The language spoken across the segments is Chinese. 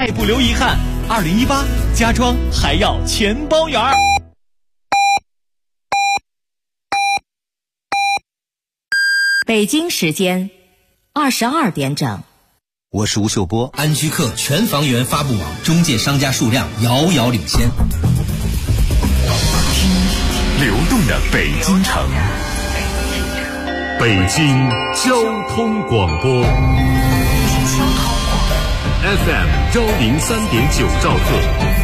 不留遗憾。2018家装还要全包圆儿。 北京时间22点整。 我是吴秀波。 安居客全房源发布网中介商家数量遥遥领先。 听流动的北京城，北京交通广播 FM 103.9兆赫，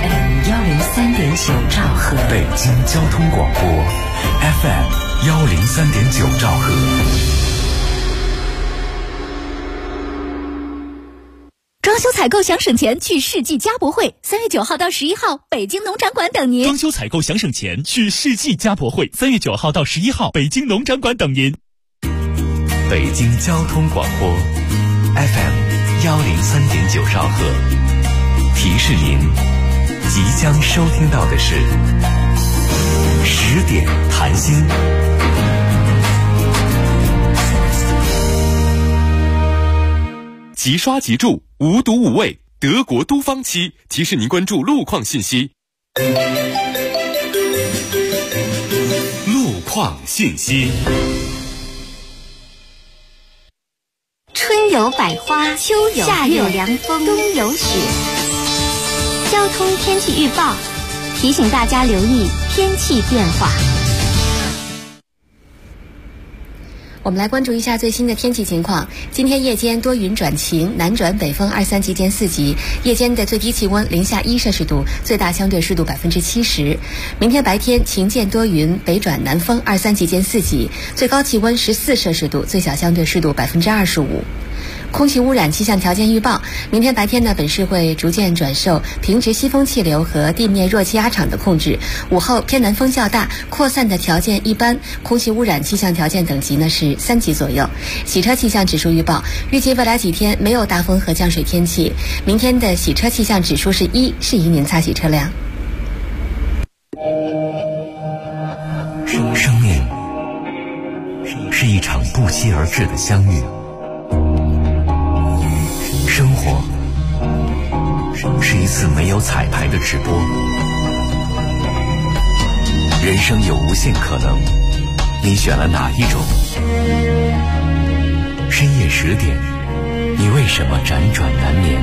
103.9兆赫， 北京交通广播 FM 103.9兆赫。 装修采购想省钱，去世纪家博会，3月9号到11号，北京农展馆等您。 装修采购想省钱，去世纪家博会，3月9号到11号，北京农展馆等您。 北京交通广播 FM 103.9兆赫，提示您即将收听到的是10点谈心。 即刷即住，无毒无味，德国都芳漆提示您关注路况信息。路况信息。 春有百花，秋有夏有凉风，冬有雪。交通天气预报提醒大家留意天气变化。 我们来关注一下最新的天气情况。今天夜间多云转晴，南转北风2、3级见4级，夜间的最低气温零下1摄氏度，最大相对湿度70%。明天白天晴间多云，北转南风2、3级见4级，最高气温14摄氏度，最小相对湿度25%。空气污染气象条件预报，明天白天呢，本市会逐渐转受平直西风气流和地面弱气压场的控制，午后偏南风较大，扩散的条件一般，空气污染气象条件等级呢是3级左右。洗车气象指数预报，预计未来几天没有大风和降水天气，明天的洗车气象指数是1，适宜您擦洗车辆。 生命是一场不期而至的相遇，生活是一次没有彩排的直播，人生有无限可能，你选了哪一种？深夜10点，你为什么辗转难眠？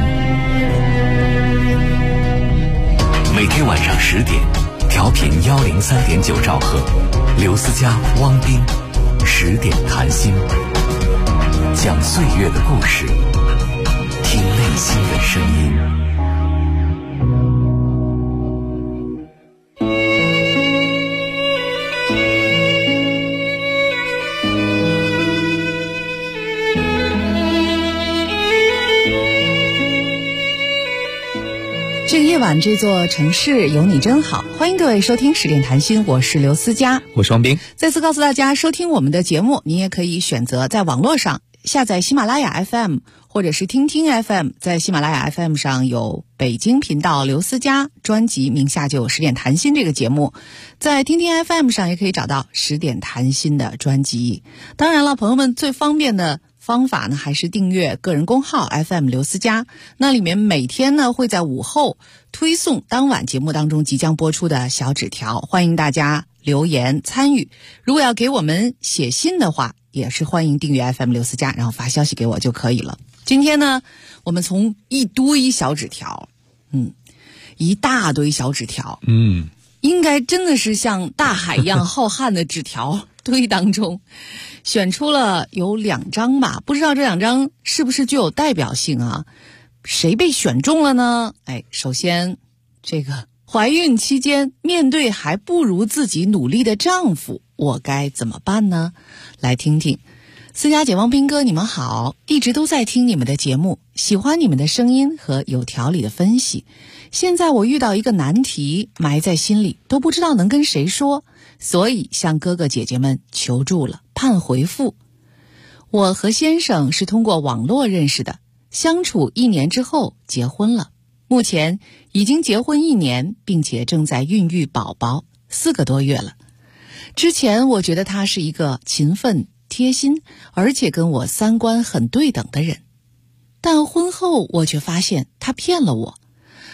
每天晚上10点，调频103.9兆赫，刘思佳、汪斌10点谈心，讲岁月的故事，听内心的声音。 这个夜晚，这座城市有你真好。欢迎各位收听10点谈心，我是刘思佳， 我是王斌。 再次告诉大家，收听我们的节目，你也可以选择在网络上下载喜马拉雅 FM 或者是听听 FM， 在喜马拉雅 FM 上有北京频道刘思佳专辑，名下就有10点谈心这个节目，在听听 FM 上也可以找到10点谈心的专辑。当然了，朋友们最方便的方法呢，还是订阅个人公号 FM 刘思佳，那里面每天呢会在午后推送当晚节目当中即将播出的小纸条，欢迎大家留言参与。如果要给我们写信的话，也是欢迎订阅 FM 刘思佳，然后发消息给我就可以了。今天呢，我们从一堆小纸条，一大堆小纸条，应该真的是像大海一样浩瀚的纸条堆当中选出了有2张吧，不知道这2张是不是具有代表性啊？谁被选中了呢？首先这个怀孕期间面对还不如自己努力的丈夫，我该怎么办呢？来听听。思佳姐、汪斌哥，你们好，一直都在听你们的节目，喜欢你们的声音和有条理的分析。现在我遇到一个难题，埋在心里，都不知道能跟谁说，所以向哥哥姐姐们求助了，盼回复。我和先生是通过网络认识的，相处1年之后结婚了，目前已经结婚1年，并且正在孕育宝宝4个多月了。之前我觉得他是一个勤奋、贴心，而且跟我3观很对等的人，但婚后我却发现他骗了我。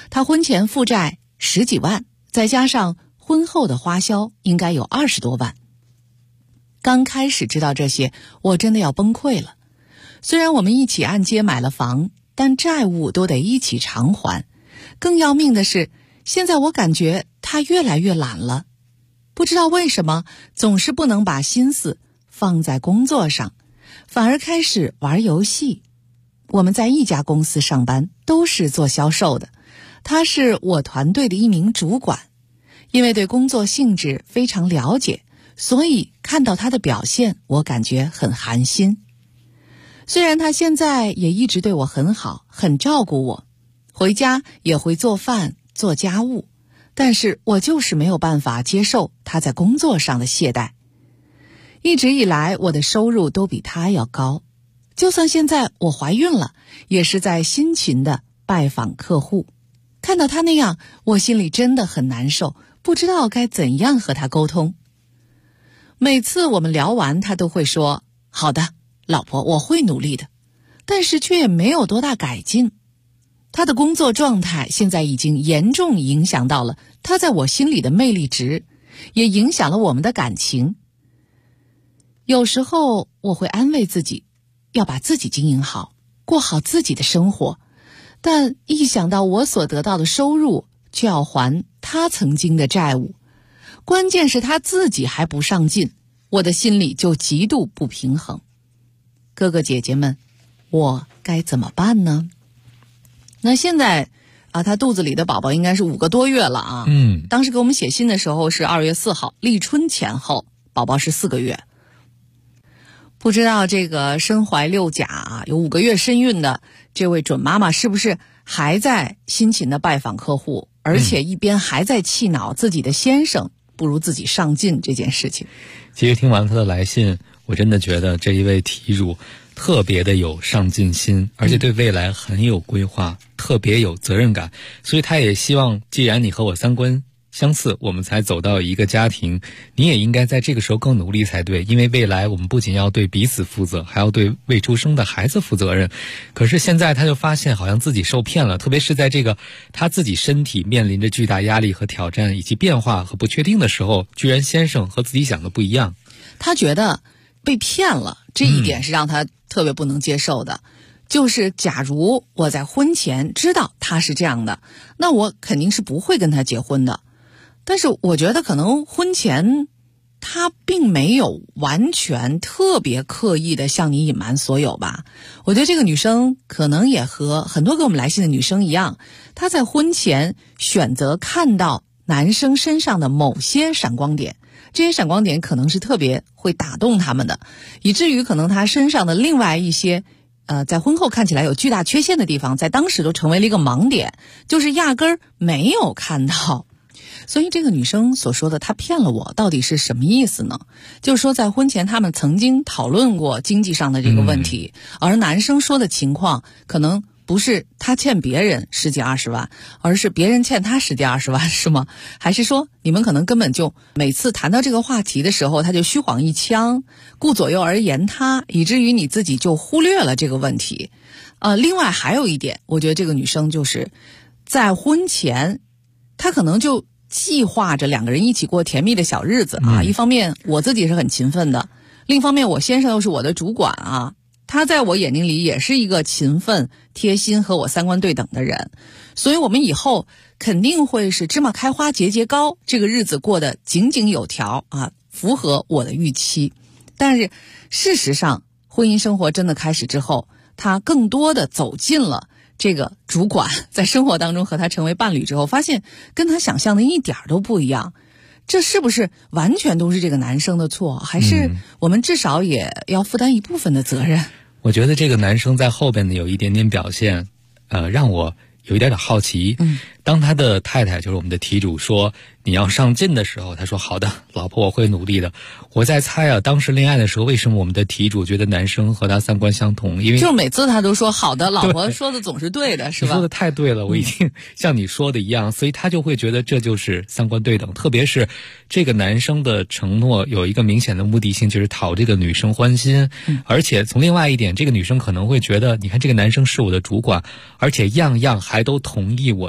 他婚前负债10几万，再加上婚后的花销应该有20多万。刚开始知道这些，我真的要崩溃了。虽然我们一起按揭买了房，但债务都得一起偿还。更要命的是，现在我感觉他越来越懒了，不知道为什么总是不能把心思放在工作上，反而开始玩游戏。我们在一家公司上班，都是做销售的，他是我团队的一名主管。因为对工作性质非常了解，所以看到他的表现，我感觉很寒心。虽然他现在也一直对我很好，很照顾我，回家也会做饭做家务，但是我就是没有办法接受他在工作上的懈怠。一直以来我的收入都比他要高，就算现在我怀孕了，也是在辛勤的拜访客户。看到他那样，我心里真的很难受，不知道该怎样和他沟通。每次我们聊完，他都会说，好的，老婆，我会努力的，但是却也没有多大改进。他的工作状态现在已经严重影响到了他在我心里的魅力值，也影响了我们的感情。有时候我会安慰自己，要把自己经营好，过好自己的生活，但一想到我所得到的收入却要还他曾经的债务，关键是他自己还不上进，我的心里就极度不平衡。哥哥姐姐们，我该怎么办呢？那现在他肚子里的宝宝应该是5个多月了啊。当时给我们写信的时候是2月4号，立春前后，宝宝是4个月。不知道这个身怀6甲有5个月身孕的这位准妈妈是不是还在辛勤的拜访客户，而且一边还在气恼自己的先生不如自己上进这件事情。 其实听完他的来信，我真的觉得这一位题主特别的有上进心，而且对未来很有规划，特别有责任感。所以他也希望，既然你和我三观相似，我们才走到一个家庭，你也应该在这个时候更努力才对，因为未来我们不仅要对彼此负责，还要对未出生的孩子负责任。可是现在他就发现好像自己受骗了，特别是在这个他自己身体面临着巨大压力和挑战以及变化和不确定的时候，居然先生和自己想的不一样。 他觉得被骗了，这一点是让他特别不能接受的。就是假如我在婚前知道他是这样的，那我肯定是不会跟他结婚的。但是我觉得可能婚前他并没有完全特别刻意的向你隐瞒所有吧。我觉得这个女生可能也和很多给我们来信的女生一样，她在婚前选择看到男生身上的某些闪光点，这些闪光点可能是特别会打动他们的，以至于可能他身上的另外一些在婚后看起来有巨大缺陷的地方，在当时都成为了一个盲点，就是压根儿没有看到。所以这个女生所说的她骗了我到底是什么意思呢？就是说在婚前他们曾经讨论过经济上的这个问题，而男生说的情况可能不是他欠别人10几20万，而是别人欠他10几20万，是吗？还是说你们可能根本就每次谈到这个话题的时候，他就虚晃一枪，顾左右而言他，以至于你自己就忽略了这个问题。另外还有一点，我觉得这个女生就是在婚前她可能就计划着2个人一起过甜蜜的小日子啊。一方面我自己是很勤奋的，另一方面我先生又是我的主管啊，他在我眼睛里也是一个勤奋贴心和我三观对等的人，所以我们以后肯定会是芝麻开花节节高，这个日子过得井井有条啊，符合我的预期。但是事实上婚姻生活真的开始之后，他更多的走进了这个主管，在生活当中和他成为伴侣之后，发现跟他想象的一点都不一样。这是不是完全都是这个男生的错，还是我们至少也要负担一部分的责任？ 我觉得这个男生在后边的有一点点表现，让我有一点点好奇。当他的太太就是我们的题主说你要上进的时候，他说好的，老婆我会努力的。我在猜啊，当时恋爱的时候，为什么我们的题主觉得男生和他三观相同？因为就每次他都说好的，老婆说的总是对的，是吧？ 你说的太对了，我已经像你说的一样，所以他就会觉得这就是三观对等。特别是这个男生的承诺有一个明显的目的性，就是讨这个女生欢心。而且从另外一点，这个女生可能会觉得，你看这个男生是我的主管，而且样样还都同意我的观点。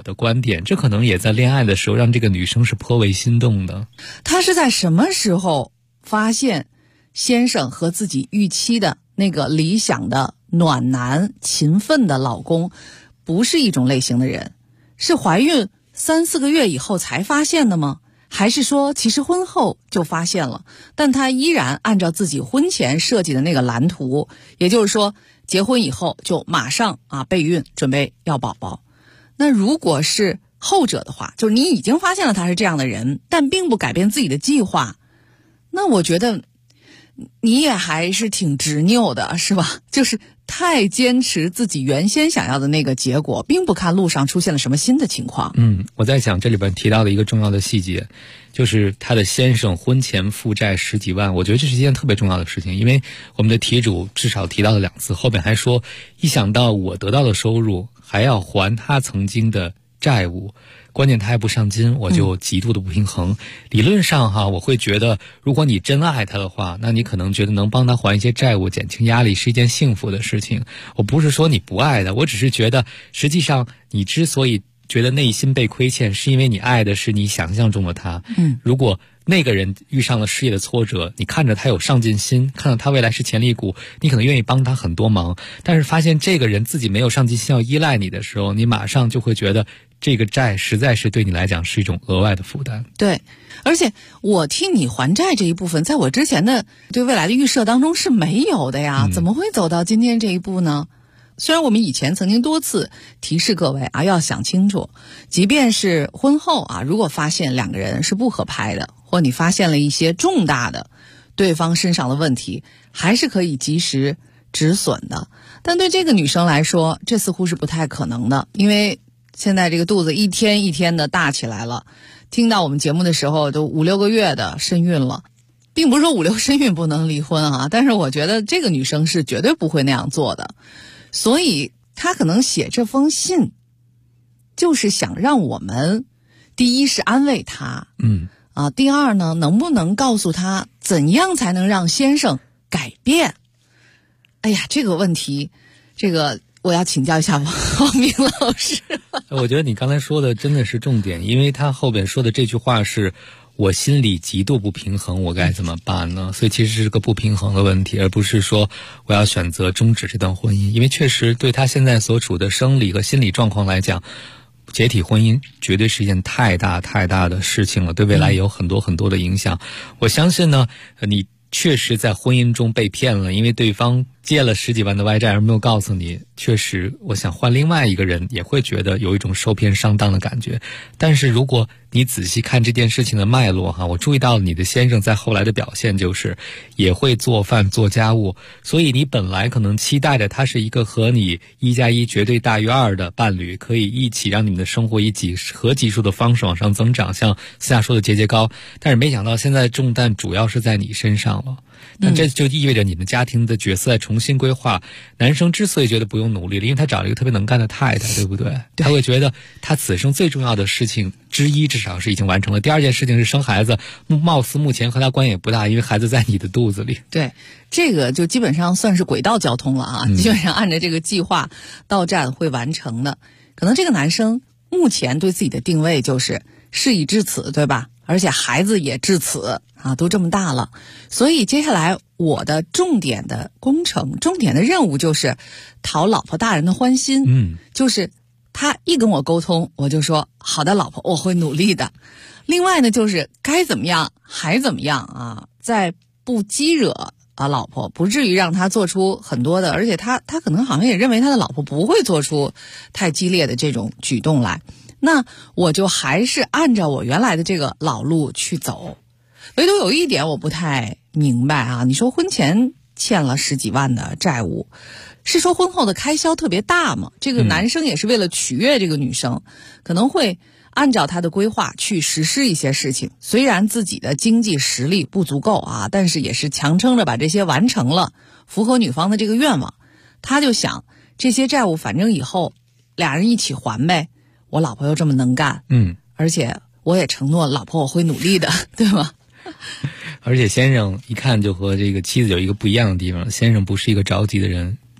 点，这可能也在恋爱的时候让这个女生是颇为心动的。 她是在什么时候发现先生和自己预期的那个理想的暖男勤奋的老公不是一种类型的人？是怀孕3-4个月以后才发现的吗？还是说其实婚后就发现了，但他依然按照自己婚前设计的那个蓝图，也就是说结婚以后就马上备孕，准备要宝宝。那如果是后者的话，就是你已经发现了他是这样的人，但并不改变自己的计划，那我觉得你也还是挺执拗的，是吧？就是太坚持自己原先想要的那个结果，并不看路上出现了什么新的情况。 我在想这里边提到的一个重要的细节，就是他的先生婚前负债10几万，我觉得这是一件特别重要的事情，因为我们的题主至少提到了2次，后面还说一想到我得到的收入还要还他曾经的债务，关键他还不上进，我就极度的不平衡。理论上我会觉得如果你真爱他的话，那你可能觉得能帮他还一些债务，减轻压力是一件幸福的事情。我不是说你不爱他，我只是觉得实际上你之所以觉得内心被亏欠，是因为你爱的是你想象中的他。如果那个人遇上了事业的挫折，你看着他有上进心，看到他未来是潜力股，你可能愿意帮他很多忙，但是发现这个人自己没有上进心要依赖你的时候，你马上就会觉得这个债实在是对你来讲是一种额外的负担。 对，而且我替你还债这一部分在我之前的对未来的预设当中是没有的呀，怎么会走到今天这一步呢？虽然我们以前曾经多次提示各位要想清楚，即便是婚后如果发现两个人是不合拍的，或你发现了一些重大的对方身上的问题，还是可以及时止损的。但对这个女生来说，这似乎是不太可能的，因为现在这个肚子一天一天的大起来了，听到我们节目的时候都5-6个月的身孕了。并不是说5-6身孕不能离婚但是我觉得这个女生是绝对不会那样做的。所以她可能写这封信就是想让我们第一是安慰她，第二呢，能不能告诉她怎样才能让先生改变。哎呀，这个问题我要请教一下王明老师。 我觉得你刚才说的真的是重点，因为他后边说的这句话是我心里极度不平衡，我该怎么办呢？所以其实是个不平衡的问题，而不是说我要选择终止这段婚姻。因为确实对他现在所处的生理和心理状况来讲，解体婚姻绝对是一件太大的事情了，对未来也有很多的影响。我相信呢，你确实在婚姻中被骗了，因为对方借了10几万的外债而没有告诉你，确实我想换另外一个人也会觉得有一种受骗上当的感觉。但是如果你仔细看这件事情的脉络我注意到你的先生在后来的表现就是也会做饭做家务，所以你本来可能期待着他是一个和你1+1绝对大于2的伴侣，可以一起让你们的生活以几何级数的方式往上增长，像思雅说的节节高。但是没想到现在重担主要是在你身上了，那这就意味着你们家庭的角色在重新规划。男生之所以觉得不用努力了，因为他找了一个特别能干的太太，对不对？他会觉得他此生最重要的事情之一至少是已经完成了。第二件事情是生孩子，貌似目前和他关系也不大，因为孩子在你的肚子里。 对，这个就基本上算是轨道交通了基本上按照这个计划到站会完成的。可能这个男生目前对自己的定位就是事已至此，对吧？而且孩子也至此都这么大了，所以接下来我的重点的工程、重点的任务就是讨老婆大人的欢心。就是他一跟我沟通，我就说好的老婆，我会努力的。另外呢，就是该怎么样还怎么样在不激惹老婆，不至于让他做出很多的，而且他可能好像也认为他的老婆不会做出太激烈的这种举动来。那我就还是按照我原来的这个老路去走。唯独有一点我不太明白你说婚前欠了10几万的债务，是说婚后的开销特别大吗？这个男生也是为了取悦这个女生，可能会按照他的规划去实施一些事情，虽然自己的经济实力不足够但是也是强撑着把这些完成了，符合女方的这个愿望。他就想这些债务反正以后俩人一起还呗，我老婆又这么能干而且我也承诺老婆我会努力的，对吗？ 而且先生一看就和这个妻子有一个不一样的地方，先生不是一个着急的人，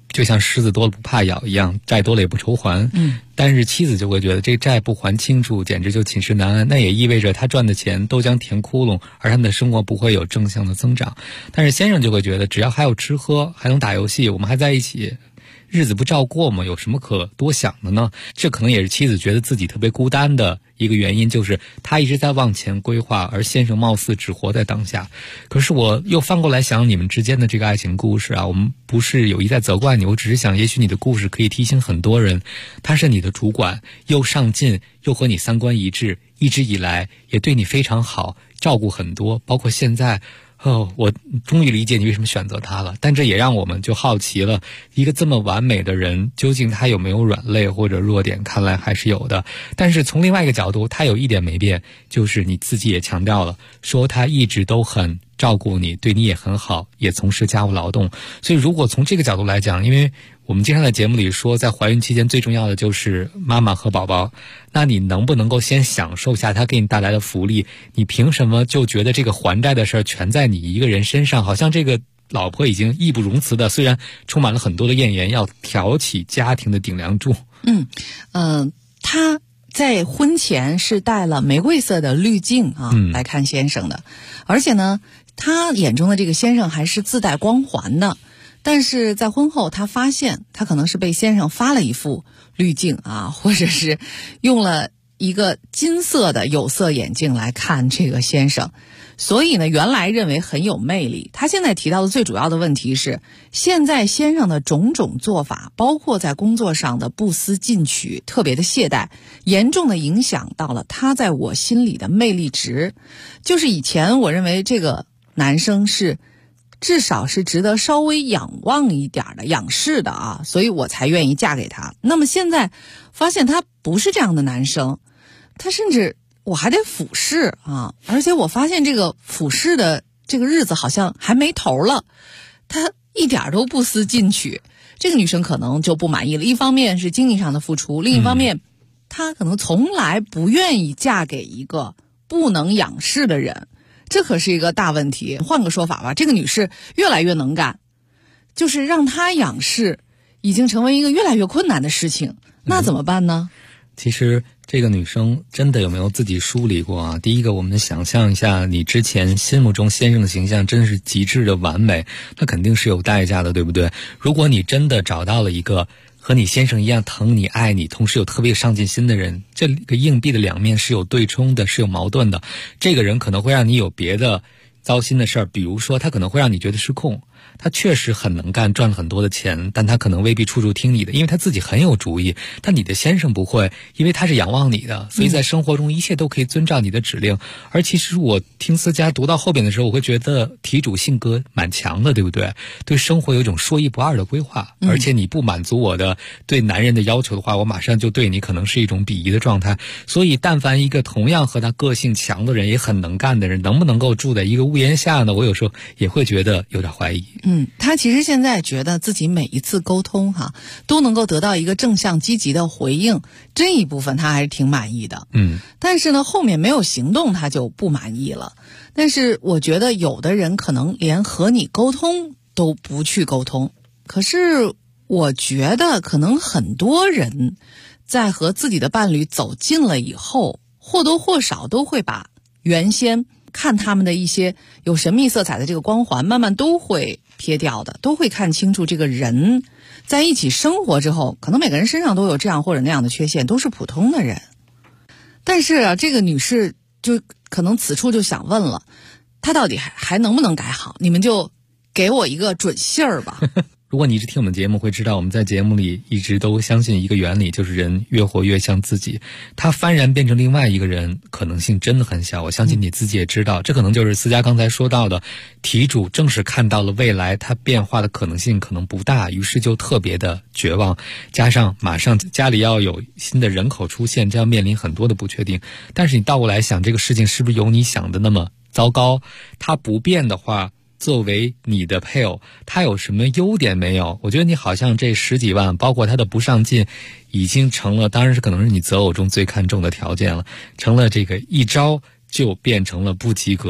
就像狮子多了不怕咬一样，债多了也不愁还。但是妻子就会觉得这债不还清楚，简直就寝食难安。那也意味着他赚的钱都将填窟窿，而他们的生活不会有正向的增长。但是先生就会觉得，只要还有吃喝，还能打游戏，我们还在一起，日子不照过吗？有什么可多想的呢？这可能也是妻子觉得自己特别孤单的一个原因，就是她一直在往前规划，而先生貌似只活在当下。可是我又翻过来想你们之间的这个爱情故事啊，我们不是有意在责怪你，我只是想也许你的故事可以提醒很多人，他是你的主管，又上进，又和你三观一致，一直以来也对你非常好，照顾很多，包括现在我终于理解你为什么选择他了。但这也让我们就好奇了，一个这么完美的人，究竟他有没有软肋或者弱点？看来还是有的。但是从另外一个角度，他有一点没变，就是你自己也强调了，说他一直都很照顾你，对你也很好，也从事家务劳动。所以如果从这个角度来讲，因为我们经常在节目里说，在怀孕期间最重要的就是妈妈和宝宝，那你能不能够先享受一下他给你带来的福利？你凭什么就觉得这个还债的事儿全在你一个人身上？好像这个老婆已经义不容辞的，虽然充满了很多的怨言，要挑起家庭的顶梁柱。 他在婚前是带了玫瑰色的滤镜来看先生的，而且呢，他眼中的这个先生还是自带光环的。但是在婚后，他发现他可能是被先生发了一副滤镜或者是用了一个金色的有色眼镜来看这个先生，所以呢，原来认为很有魅力。他现在提到的最主要的问题是，现在先生的种种做法，包括在工作上的不思进取，特别的懈怠，严重的影响到了他在我心里的魅力值。就是以前我认为这个男生是至少是值得稍微仰望一点的，仰视的所以我才愿意嫁给他。那么现在发现他不是这样的男生，他甚至我还得俯视而且我发现这个俯视的这个日子好像还没头了，他一点都不思进取。这个女生可能就不满意了，一方面是经济上的付出，另一方面她可能从来不愿意嫁给一个不能仰视的人。这可是一个大问题。换个说法吧，这个女士越来越能干，就是让她仰视已经成为一个越来越困难的事情，那怎么办呢？ 其实这个女生真的有没有自己梳理过第一个，我们想象一下，你之前心目中先生的形象真是极致的完美，那肯定是有代价的，对不对？如果你真的找到了一个和你先生一样疼你爱你，同时有特别上进心的人，这个硬币的两面是有对冲的，是有矛盾的。这个人可能会让你有别的糟心的事儿，比如说他可能会让你觉得失控，他确实很能干，赚了很多的钱，但他可能未必处处听你的，因为他自己很有主意。但你的先生不会，因为他是仰望你的，所以在生活中一切都可以遵照你的指令。而其实我听思佳读到后边的时候，我会觉得题主性格蛮强的，对不对？对生活有一种说一不二的规划，而且你不满足我的对男人的要求的话，我马上就对你可能是一种鄙夷的状态。所以但凡一个同样和他个性强的人，也很能干的人，能不能够住在一个屋檐下呢？我有时候也会觉得有点怀疑。 他其实现在觉得自己每一次沟通都能够得到一个正向积极的回应，这一部分他还是挺满意的。但是呢，后面没有行动他就不满意了。但是我觉得有的人可能连和你沟通都不去沟通。可是我觉得可能很多人在和自己的伴侣走近了以后，或多或少都会把原先看他们的一些有神秘色彩的这个光环慢慢都会撇掉的，都会看清楚这个人在一起生活之后，可能每个人身上都有这样或者那样的缺陷，都是普通的人。但是这个女士就可能此处就想问了，她到底还能不能改好？你们就给我一个准信儿吧。 如果你一直听我们节目会知道，我们在节目里一直都相信一个原理，就是人越活越像自己，他幡然变成另外一个人可能性真的很小。我相信你自己也知道，这可能就是思佳刚才说到的，题主正是看到了未来他变化的可能性可能不大，于是就特别的绝望，加上马上家里要有新的人口出现，这样面临很多的不确定。但是你倒过来想，这个事情是不是有你想的那么糟糕？他不变的话，作为你的配偶，他有什么优点没有？我觉得你好像这10几万，包括他的不上进，已经成了，当然是可能是你择偶中最看重的条件了，成了这个一招就变成了不及格。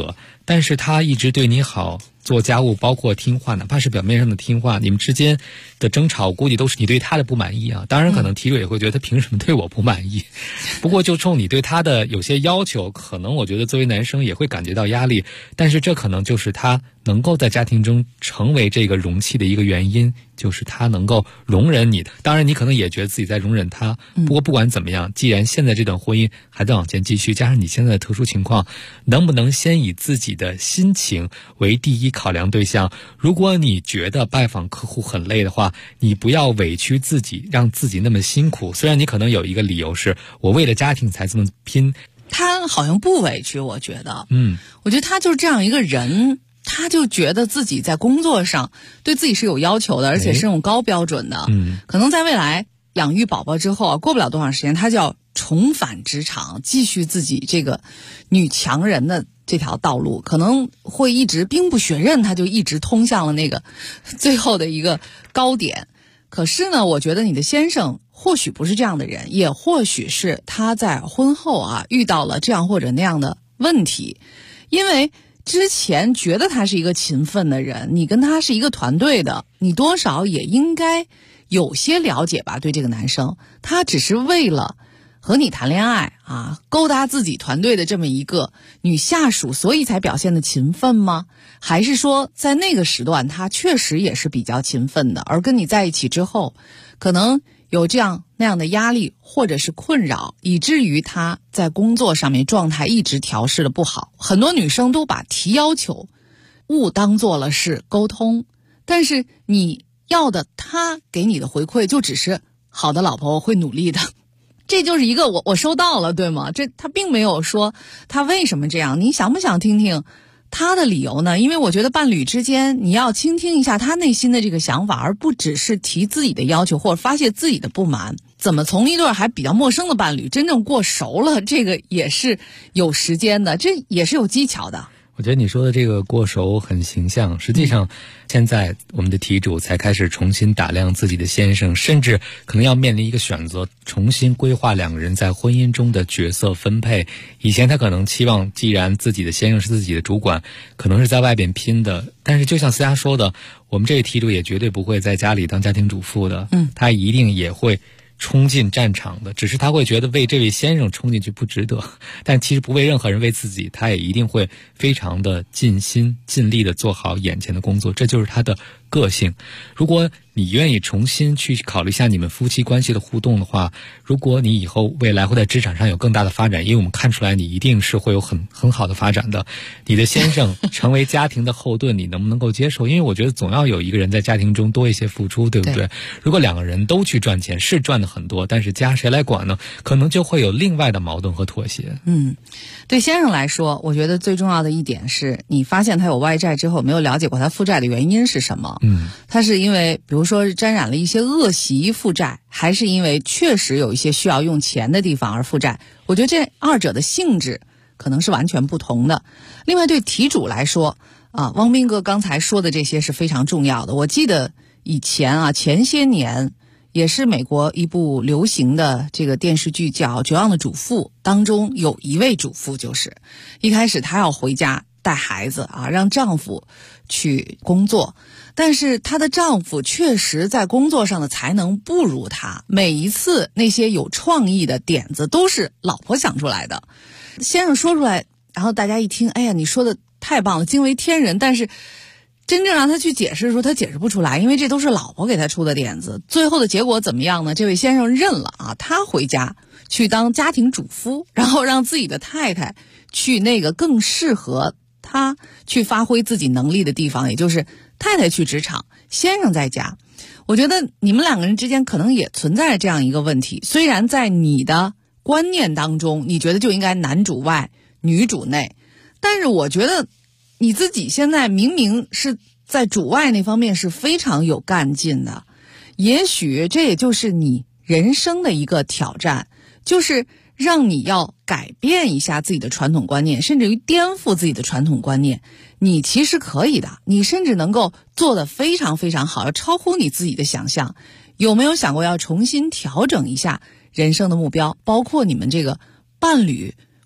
但是他一直对你好，做家务，包括听话，哪怕是表面上的听话，你们之间的争吵估计都是你对他的不满意啊。当然可能题主也会觉得他凭什么对我不满意，不过就冲你对他的有些要求，可能我觉得作为男生也会感觉到压力，但是这可能就是他能够在家庭中成为这个容器的一个原因，就是他能够容忍你的。当然你可能也觉得自己在容忍他，不过不管怎么样，既然现在这段婚姻还在往前继续，加上你现在的特殊情况，能不能先以自己的心情为第一考量对象？如果你觉得拜访客户很累的话，你不要委屈自己，让自己那么辛苦。虽然你可能有一个理由是我为了家庭才这么拼， 他好像不委屈，我觉得我觉得他就是这样一个人，他就觉得自己在工作上对自己是有要求的，而且是用高标准的。可能在未来养育宝宝之后啊，过不了多长时间，他就要重返职场，继续自己这个女强人的这条道路，可能会一直兵不血刃，他就一直通向了那个最后的一个高点。可是呢，我觉得你的先生或许不是这样的人，也或许是他在婚后啊遇到了这样或者那样的问题，因为之前觉得他是一个勤奋的人，你跟他是一个团队的，你多少也应该有些了解吧，对这个男生，他只是为了和你谈恋爱啊，勾搭自己团队的这么一个女下属，所以才表现的勤奋吗？还是说在那个时段他确实也是比较勤奋的，而跟你在一起之后可能有这样那样的压力或者是困扰，以至于他在工作上面状态一直调试的不好。很多女生都把提要求误当做了是沟通，但是你要的他给你的回馈就只是好的老婆，我会努力的，这就是一个我收到了，对吗？这他并没有说他为什么这样，你想不想听听他的理由呢？因为我觉得伴侣之间你要倾听一下他内心的这个想法，而不只是提自己的要求或者发泄自己的不满。怎么从一对还比较陌生的伴侣真正过熟了，这个也是有时间的，这也是有技巧的。 我觉得你说的这个过熟很形象，实际上现在我们的题主才开始重新打量自己的先生，甚至可能要面临一个选择，重新规划两个人在婚姻中的角色分配。以前他可能期望既然自己的先生是自己的主管，可能是在外边拼的，但是就像思佳说的，我们这个题主也绝对不会在家里当家庭主妇的，他一定也会冲进战场的，只是他会觉得为这位先生冲进去不值得，但其实不为任何人，为自己，他也一定会非常的尽心尽力的做好眼前的工作，这就是他的个性。如果你愿意重新去考虑一下你们夫妻关系的互动的话，如果你以后未来会在职场上有更大的发展，因为我们看出来你一定是会有很好的发展的，你的先生成为家庭的后盾，你能不能够接受？因为我觉得总要有一个人在家庭中多一些付出，对不对？如果两个人都去赚钱，是赚的很多，但是家谁来管呢？可能就会有另外的矛盾和妥协。 对先生来说，我觉得最重要的一点是你发现他有外债之后，没有了解过他负债的原因是什么。他是因为比如说沾染了一些恶习负债，还是因为确实有一些需要用钱的地方而负债？我觉得这二者的性质可能是完全不同的。另外对题主来说啊，汪斌哥刚才说的这些是非常重要的。我记得以前前些年也是美国一部流行的这个电视剧叫《绝望的主妇》，当中有一位主妇，就是一开始她要回家带孩子啊，让丈夫去工作，但是她的丈夫确实在工作上的才能不如她，每一次那些有创意的点子都是老婆想出来的。先生说出来，然后大家一听，哎呀，你说的太棒了，惊为天人，但是真正让他去解释的时候，他解释不出来，因为这都是老婆给他出的点子。最后的结果怎么样呢？这位先生认了啊，他回家去当家庭主夫，然后让自己的太太去那个更适合他去发挥自己能力的地方，也就是太太去职场，先生在家。我觉得你们两个人之间可能也存在着这样一个问题，虽然在你的观念当中，你觉得就应该男主外女主内，但是我觉得你自己现在明明是在主外那方面是非常有干劲的，也许这也就是你人生的一个挑战，就是让你要改变一下自己的传统观念，甚至于颠覆自己的传统观念。你其实可以的，你甚至能够做得非常非常好，要超乎你自己的想象。有没有想过要重新调整一下人生的目标，包括你们这个伴侣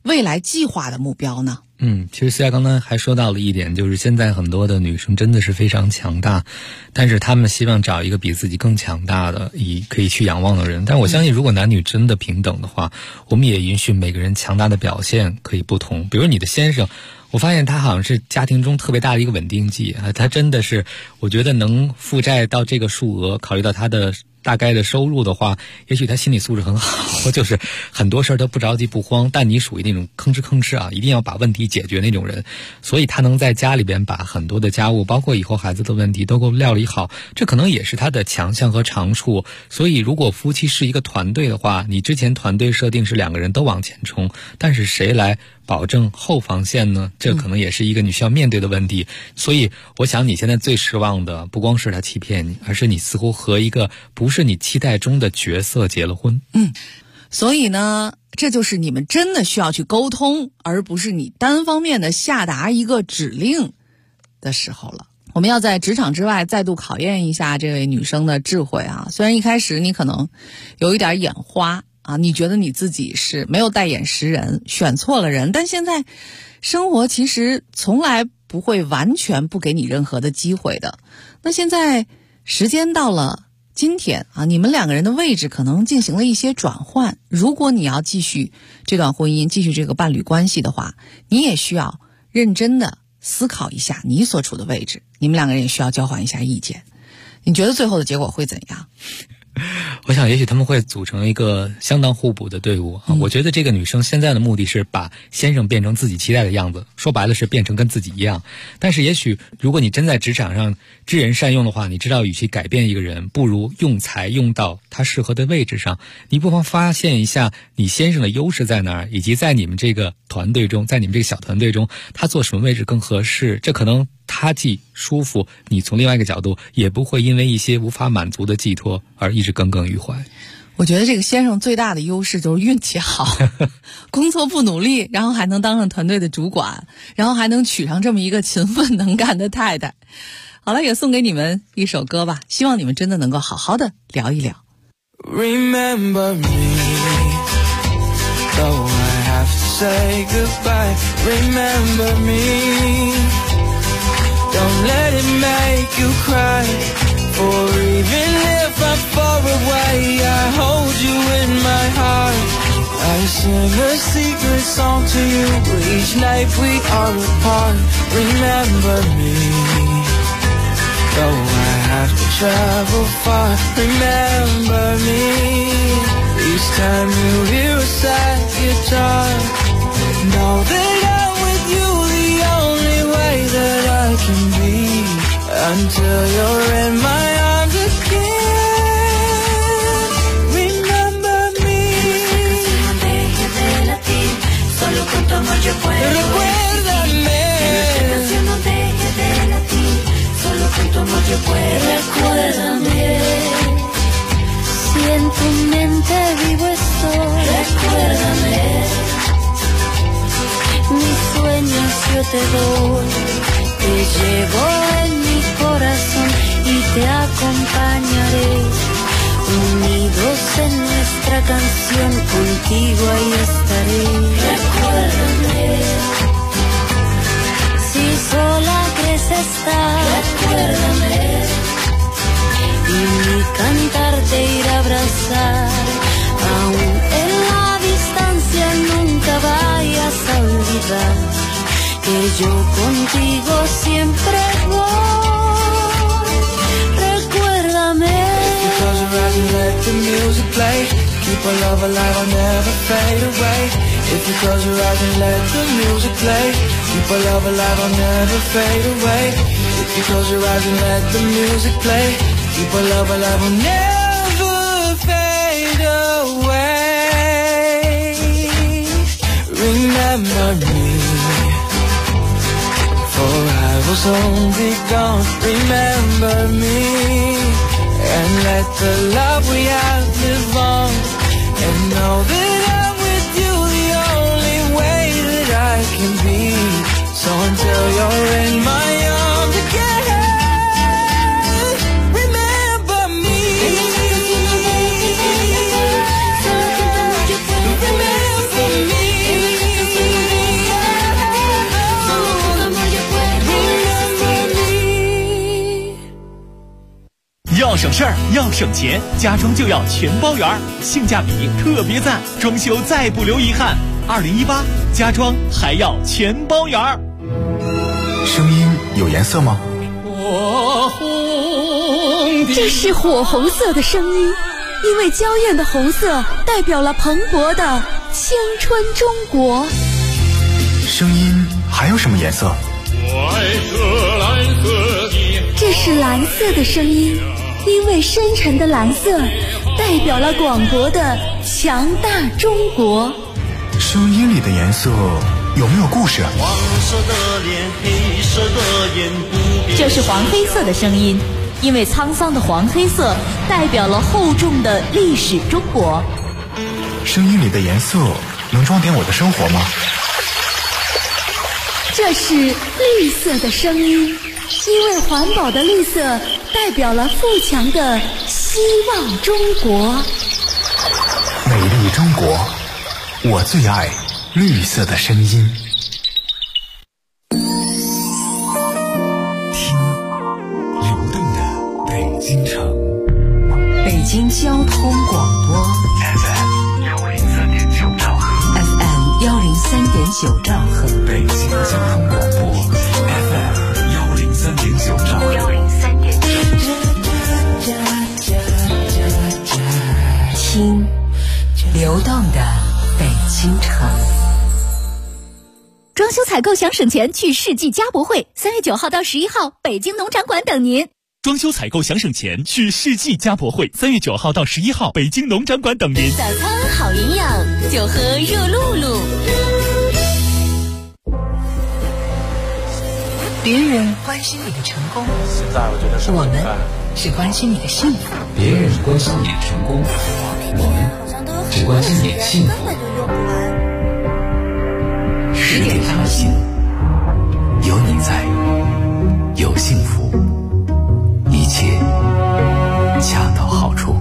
未来计划的目标呢？ 其实思佳刚才还说到了一点，就是现在很多的女生真的是非常强大，但是她们希望找一个比自己更强大的可以去仰望的人。但我相信如果男女真的平等的话，我们也允许每个人强大的表现可以不同。比如你的先生，我发现他好像是家庭中特别大的一个稳定剂啊，他真的是我觉得能负债到这个数额，考虑到他的大概的收入的话，也许他心理素质很好，就是很多事儿他不着急不慌，但你属于那种吭哧吭哧啊，一定要把问题解决那种人，所以他能在家里边把很多的家务，包括以后孩子的问题都够料理好，这可能也是他的强项和长处。所以如果夫妻是一个团队的话，你之前团队设定是2个人都往前冲，但是谁来保证后防线呢？这可能也是一个你需要面对的问题。所以我想你现在最失望的不光是他欺骗你，而是你似乎和一个不是你期待中的角色结了婚。 所以呢，这就是你们真的需要去沟通，而不是你单方面的下达一个指令的时候了。我们要在职场之外再度考验一下这位女生的智慧啊！虽然一开始你可能有一点眼花啊，你觉得你自己是没有带眼识人，选错了人，但现在生活其实从来不会完全不给你任何的机会的。那现在时间到了今天啊，你们2个人的位置可能进行了一些转换。如果你要继续这段婚姻，继续这个伴侣关系的话，你也需要认真的思考一下你所处的位置，你们2个人也需要交换一下意见。你觉得最后的结果会怎样？ 我想也许他们会组成一个相当互补的队伍啊。我觉得这个女生现在的目的是把先生变成自己期待的样子，说白了是变成跟自己一样。但是也许如果你真在职场上知人善用的话，你知道与其改变一个人，不如用才用到他适合的位置上。你不妨发现一下你先生的优势在哪儿，以及在你们这个团队中，在你们这个小团队中，他做什么位置更合适。这可能他既舒服，你从另外一个角度也不会因为一些无法满足的寄托而一直耿耿于怀。 我觉得这个先生最大的优势就是运气好，工作不努力，然后还能当上团队的主管，然后还能娶上这么一个勤奋能干的太太。好了，也送给你们一首歌吧，希望你们真的能够好好的聊一聊。 Remember me, though I have to say goodbye. Remember me, don't let it make you cry. For even if I'm far away, I hold you in my heart. I sing a secret song to you each night we are apart. Remember me, though I have to travel far. Remember me, each time you hear a sad guitar. Know that I'm with you the only way that I can be, until you're in my arms again. Remember me. No deje de latir, solo con tu amor yo puedo. Recuérdame. Esta canción no deje de latir, solo con tu amor yo puedo. Recuérdame. Si en tu mente vivo estoy. Recuérdame. Mis sueños yo te doy. Te llevo en mi corazón y te acompañaré. Unidos en nuestra canción, contigo ahí estaré. Recuérdame. Si sola crees estar, recuérdame. Y mi cantar te irá a abrazar. Aún en la distancia nunca vayas a olvidar que yo contigo siempre voy. Recuérdame. If you close your eyes and let the music play, keep our love alive, I'll never fade away. If you close your eyes and let the music play, keep our love alive, I'll never fade away. If you close your eyes and let the music play, keep our love alive, I'll never fade away. Remember me, for I will soon be gone. Remember me, and let the love we have live on. And know that I'm with you the only way that I can be. So until you're in my arms again, remember me. Remember me. 省事儿要省钱，家装就要全包圆，性价比特别赞，装修再不留遗憾。2018家装还要全包圆。 声音有颜色吗？ 这是火红色的声音，因为娇艳的红色代表了蓬勃的青春中国。 声音还有什么颜色？ 这是蓝色的声音，因为深沉的蓝色代表了广博的强大中国。 声音里的颜色有没有故事？ 黄色的脸，黑色的眼，不变。 这是黄黑色的声音，因为沧桑的黄黑色代表了厚重的历史中国。 声音里的颜色能装点我的生活吗？ 这是绿色的声音，因为环保的绿色代表了富强的希望中国。 美丽中国，我最爱绿色的声音。 听流动的北京城， 北京交通广播 FM 103.9兆赫 FM 103.9兆赫， 北京交通广播 FM 103.9兆赫听流动的北京城。 装修采购想省钱，去世纪家博会，3月9号到11号，北京农场馆等您。 装修采购想省钱，去世纪家博会，3月9号到11号，北京农场馆等您。 早餐好营养，就喝热露露。 别人关心你的成功， 现在我觉得我们只关心你的幸福。 别人关心你的成功，我们只关心你的幸福。 10点谈心，有你在，有幸福，一切恰到好处。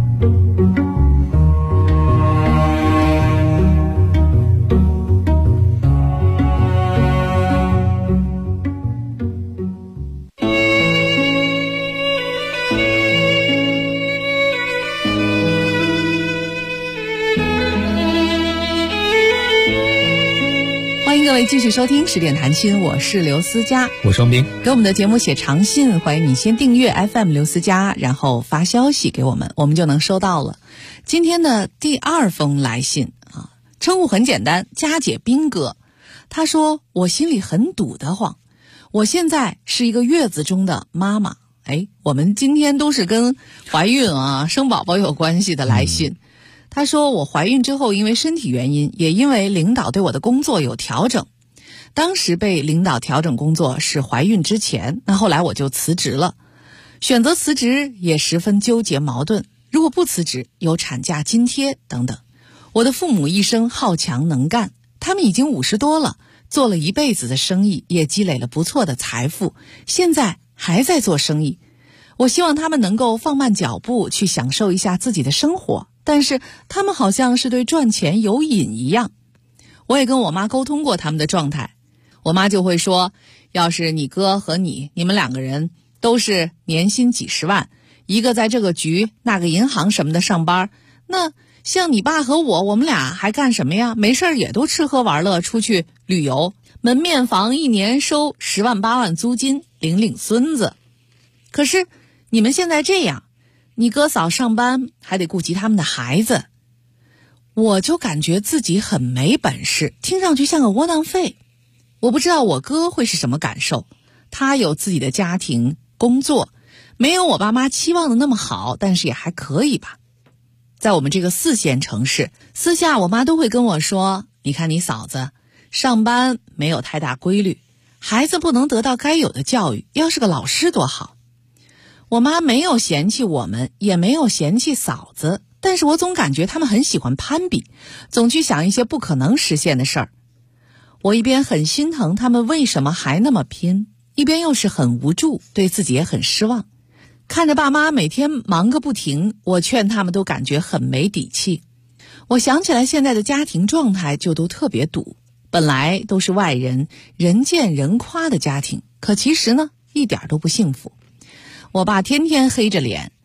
欢迎各位继续收听10点谈心，我是刘思佳， 我是王斌。 给我们的节目写长信，欢迎你先订阅 FM 刘思佳，然后发消息给我们，我们就能收到了。今天的第2封来信啊，称呼很简单，佳姐斌哥。他说我心里很堵得慌，我现在是一个月子中的妈妈。我们今天都是跟怀孕啊、生宝宝有关系的来信。他说我怀孕之后，因为身体原因，也因为领导对我的工作有调整。当时被领导调整工作是怀孕之前，那后来我就辞职了。选择辞职也十分纠结矛盾，如果不辞职，有产假津贴等等。我的父母一生好强能干，他们已经50多了，做了一辈子的生意，也积累了不错的财富，现在还在做生意。我希望他们能够放慢脚步，去享受一下自己的生活，但是他们好像是对赚钱有瘾一样。我也跟我妈沟通过他们的状态，我妈就会说，要是你哥和你们2个人都是年薪几十万，一个在这个局那个银行什么的上班，那像你爸和我们俩还干什么呀？没事也都吃喝玩乐，出去旅游，门面房一年收10万8万租金，领孙子。可是你们现在这样，你哥嫂上班还得顾及他们的孩子，我就感觉自己很没本事，听上去像个窝囊废。我不知道我哥会是什么感受，他有自己的家庭工作，没有我爸妈期望的那么好，但是也还可以吧。在我们这个4线城市，私下我妈都会跟我说，你看你嫂子上班没有太大规律，孩子不能得到该有的教育，要是个老师多好。我妈没有嫌弃我们，也没有嫌弃嫂子，但是我总感觉他们很喜欢攀比，总去想一些不可能实现的事儿。我一边很心疼他们为什么还那么拼，一边又是很无助，对自己也很失望。看着爸妈每天忙个不停，我劝他们都感觉很没底气。我想起来现在的家庭状态就都特别堵，本来都是外人人见人夸的家庭，可其实呢一点都不幸福。我爸天天黑着脸，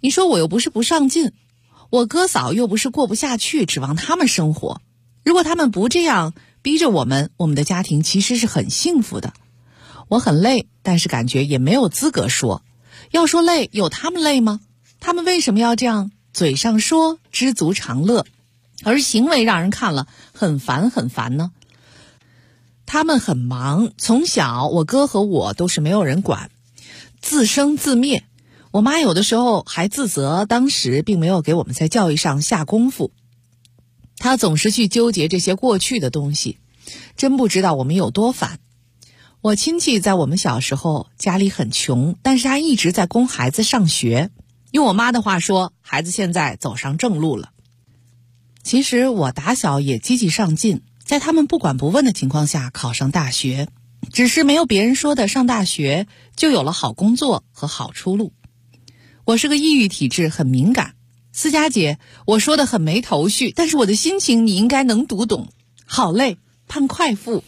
你说我又不是不上进，我哥嫂又不是过不下去，指望他们生活。如果他们不这样逼着我们的家庭其实是很幸福的。我很累，但是感觉也没有资格说。要说累，有他们累吗？他们为什么要这样嘴上说知足常乐，而行为让人看了很烦呢？他们很忙，从小我哥和我都是没有人管，自生自灭。我妈有的时候还自责当时并没有给我们在教育上下功夫，她总是去纠结这些过去的东西，真不知道我们有多烦。我亲戚在我们小时候家里很穷，但是他一直在供孩子上学，用我妈的话说，孩子现在走上正路了。其实我打小也积极上进，在他们不管不问的情况下考上大学，只是没有别人说的上大学就有了好工作和好出路。我是个抑郁体质，很敏感。思佳姐，我说的很没头绪，但是我的心情你应该能读懂。好累，盼快复。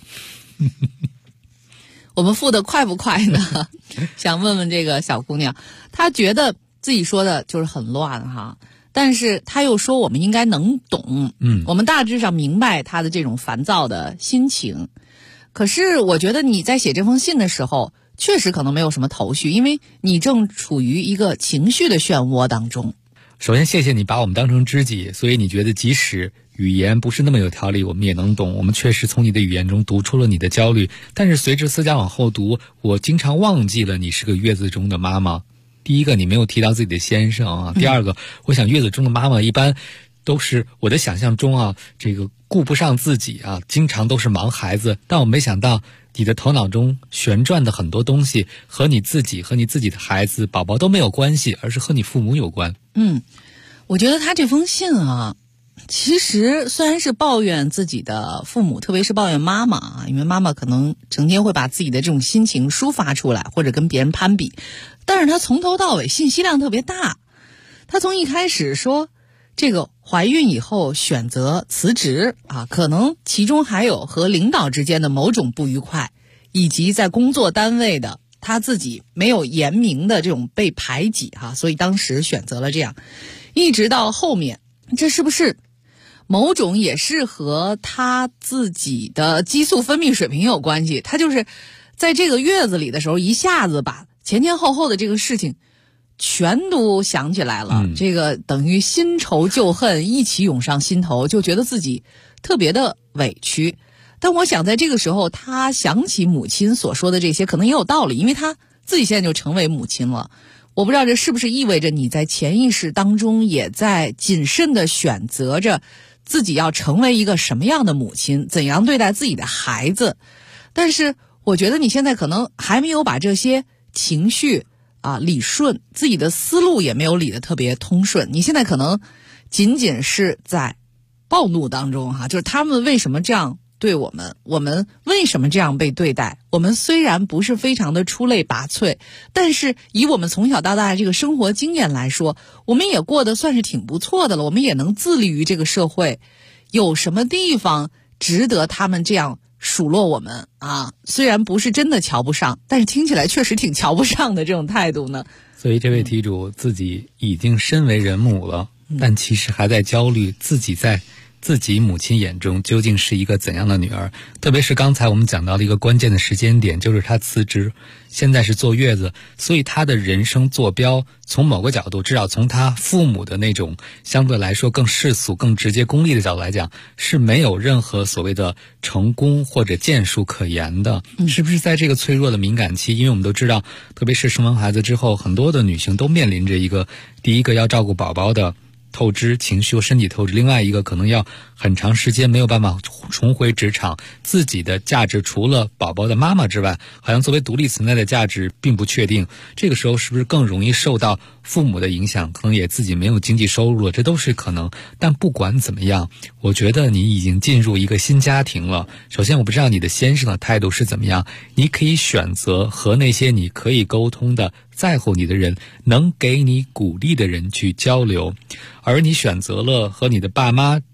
我们复的快不快呢？想问问这个小姑娘，她觉得自己说的就是很乱哈，但是她又说我们应该能懂，我们大致上明白她的这种烦躁的心情。可是我觉得你在写这封信的时候，确实可能没有什么头绪，因为你正处于一个情绪的漩涡当中。 首先谢谢你把我们当成知己，所以你觉得即使语言不是那么有条理，我们也能懂。我们确实从你的语言中读出了你的焦虑，但是随着思佳往后读，我经常忘记了你是个月子中的妈妈。第一个，你没有提到自己的先生啊；第二个，我想月子中的妈妈一般都是我的想象中啊，这个顾不上自己啊，经常都是忙孩子。但我没想到你的头脑中旋转的很多东西和你自己和你自己的孩子宝宝都没有关系，而是和你父母有关。 我觉得他这封信啊，其实虽然是抱怨自己的父母，特别是抱怨妈妈啊，因为妈妈可能成天会把自己的这种心情抒发出来，或者跟别人攀比，但是他从头到尾信息量特别大。他从一开始说这个怀孕以后选择辞职啊，可能其中还有和领导之间的某种不愉快，以及在工作单位的他自己没有言明的这种被排挤哈，所以当时选择了这样。一直到后面，这是不是某种也是和他自己的激素分泌水平有关系？他就是在这个月子里的时候，一下子把前前后后的这个事情全都想起来了，这个等于新仇旧恨一起涌上心头，就觉得自己特别的委屈。但我想在这个时候，他想起母亲所说的这些，可能也有道理，因为他自己现在就成为母亲了。我不知道这是不是意味着你在潜意识当中也在谨慎地选择着自己要成为一个什么样的母亲，怎样对待自己的孩子。但是我觉得你现在可能还没有把这些情绪理顺，自己的思路也没有理得特别通顺。你现在可能仅仅是在暴怒当中就是他们为什么这样对我们，我们为什么这样被对待。我们虽然不是非常的出类拔萃，但是以我们从小到大的这个生活经验来说，我们也过得算是挺不错的了，我们也能自立于这个社会。有什么地方值得他们这样数落我们虽然不是真的瞧不上，但是听起来确实挺瞧不上的这种态度呢。 所以这位题主自己已经身为人母了，但其实还在焦虑自己在自己母亲眼中究竟是一个怎样的女儿。特别是刚才我们讲到了一个关键的时间点，就是她辞职，现在是坐月子，所以她的人生坐标从某个角度，至少从她父母的那种相对来说更世俗更直接功利的角度来讲，是没有任何所谓的成功或者建树可言的。是不是在这个脆弱的敏感期，因为我们都知道，特别是生完孩子之后，很多的女性都面临着一个，第一个要照顾宝宝的透支，情绪和身体透支，另外一个可能要很长时间没有办法重回职场，自己的价值除了宝宝的妈妈之外，好像作为独立存在的价值并不确定。这个时候是不是更容易受到父母的影响，可能也自己没有经济收入了，这都是可能。但不管怎么样，我觉得你已经进入一个新家庭了。首先我不知道你的先生的态度是怎么样，你可以选择和那些你可以沟通的在乎你的人，能给你鼓励的人去交流。而你选择了和你的爸妈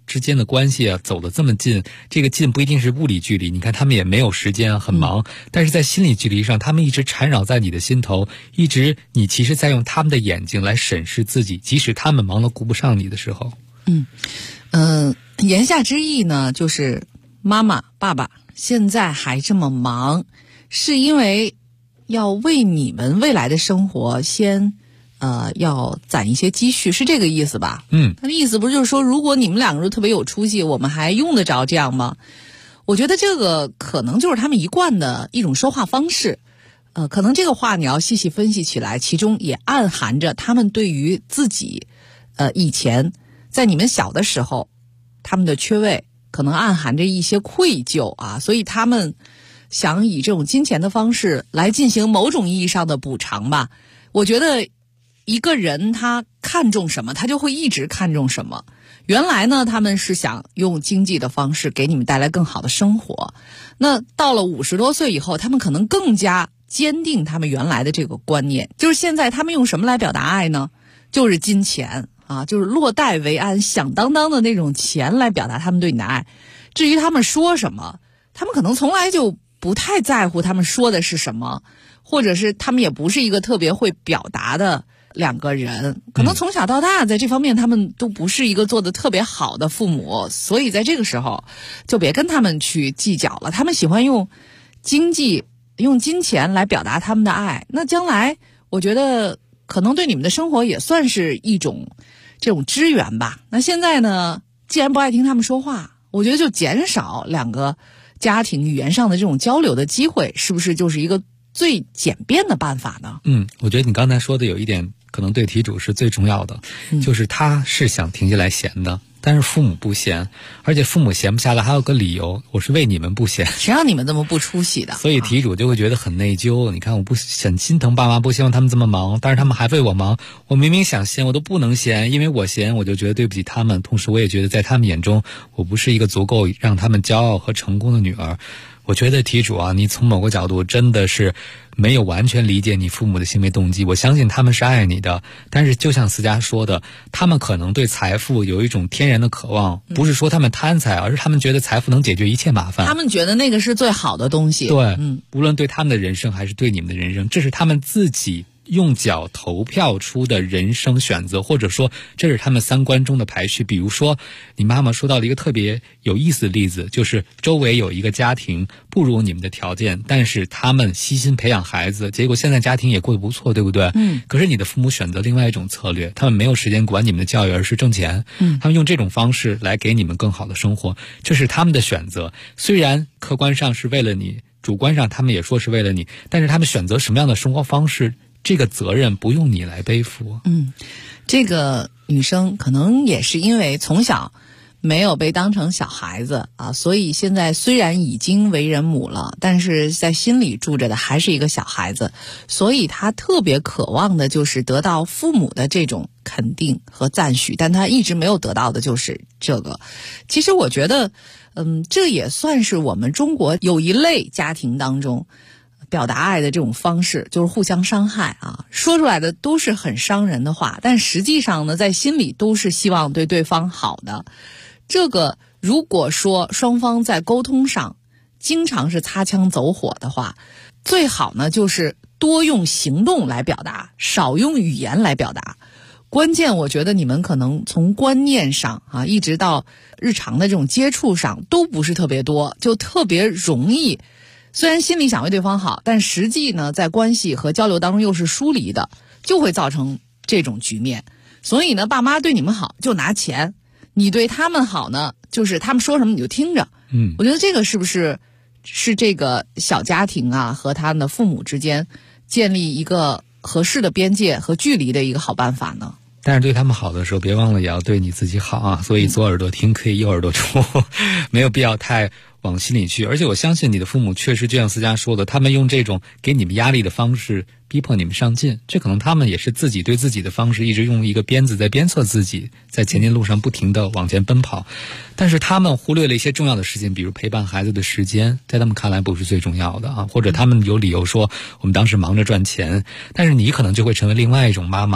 之间的关系啊走得这么近，这个近不一定是物理距离，你看他们也没有时间啊，很忙，但是在心理距离上，他们一直缠绕在你的心头，一直你其实在用他们的眼睛来审视自己，即使他们忙得顾不上你的时候。 言下之意呢，就是妈妈爸爸现在还这么忙，是因为要为你们未来的生活先要攒一些积蓄，是这个意思吧？他的意思不是就是说，如果你们两个人特别有出息，我们还用得着这样吗？我觉得这个可能就是他们一贯的一种说话方式。可能这个话你要细细分析起来，其中也暗含着他们对于自己以前在你们小的时候他们的缺位，可能暗含着一些愧疚啊，所以他们想以这种金钱的方式来进行某种意义上的补偿吧。我觉得一个人他看重什么，他就会一直看重什么。原来呢，他们是想用经济的方式给你们带来更好的生活，那到了50多岁以后，他们可能更加坚定他们原来的这个观念，就是现在他们用什么来表达爱呢？就是金钱啊，就是落袋为安，响当当的那种钱来表达他们对你的爱。至于他们说什么，他们可能从来就不太在乎他们说的是什么，或者是他们也不是一个特别会表达的两个人，可能从小到大在这方面他们都不是一个做得特别好的父母，所以在这个时候就别跟他们去计较了。他们喜欢用经济用金钱来表达他们的爱，那将来我觉得可能对你们的生活也算是一种这种支援吧。那现在呢，既然不爱听他们说话，我觉得就减少两个家庭语言上的这种交流的机会，是不是就是一个最简便的办法呢？ 我觉得你刚才说的有一点可能对题主是最重要的，就是他是想停下来闲的，但是父母不闲，而且父母闲不下来还有个理由，我是为你们不闲， 谁让你们这么不出息的？ 所以题主就会觉得很内疚。你看，我不很心疼爸妈，不希望他们这么忙，但是他们还为我忙，我明明想闲我都不能闲，因为我闲我就觉得对不起他们，同时我也觉得在他们眼中我不是一个足够让他们骄傲和成功的女儿。我觉得题主啊，你从某个角度真的是没有完全理解你父母的行为动机。我相信他们是爱你的，但是就像思佳说的，他们可能对财富有一种天然的渴望，不是说他们贪财，而是他们觉得财富能解决一切麻烦， 他们觉得那个是最好的东西。 对，无论对他们的人生还是对你们的人生，这是他们自己用脚投票出的人生选择，或者说这是他们三观中的排序。比如说你妈妈说到了一个特别有意思的例子，就是周围有一个家庭不如你们的条件，但是他们悉心培养孩子，结果现在家庭也过得不错，对不对？可是你的父母选择另外一种策略，他们没有时间管你们的教育，而是挣钱。他们用这种方式来给你们更好的生活，这是他们的选择。虽然客观上是为了你，主观上他们也说是为了你，但是他们选择什么样的生活方式，这个责任不用你来背负。 这个女生可能也是因为从小没有被当成小孩子啊，所以现在虽然已经为人母了，但是在心里住着的还是一个小孩子，所以她特别渴望的就是得到父母的这种肯定和赞许，但她一直没有得到的就是这个。其实我觉得这也算是我们中国有一类家庭当中表达爱的这种方式，就是互相伤害啊，说出来的都是很伤人的话，但实际上呢，在心里都是希望对对方好的。这个如果说双方在沟通上经常是擦枪走火的话，最好呢就是多用行动来表达，少用语言来表达。关键我觉得你们可能从观念上啊，一直到日常的这种接触上都不是特别多，就特别容易虽然心里想为对方好，但实际呢在关系和交流当中又是疏离的，就会造成这种局面。所以呢，爸妈对你们好就拿钱，你对他们好呢就是他们说什么你就听着。我觉得这个是不是这个小家庭啊和他们的父母之间建立一个合适的边界和距离的一个好办法呢？ 但是对他们好的时候别忘了也要对你自己好啊，所以左耳朵听可以右耳朵出，没有必要太往心里去。而且我相信你的父母确实就像思佳说的，他们用这种给你们压力的方式逼迫你们上进，这可能他们也是自己对自己的方式，一直用一个鞭子在鞭策自己，在前进路上不停地往前奔跑。但是他们忽略了一些重要的事情，比如陪伴孩子的时间，在他们看来不是最重要的啊，或者他们有理由说我们当时忙着赚钱，但是你可能就会成为另外一种妈妈，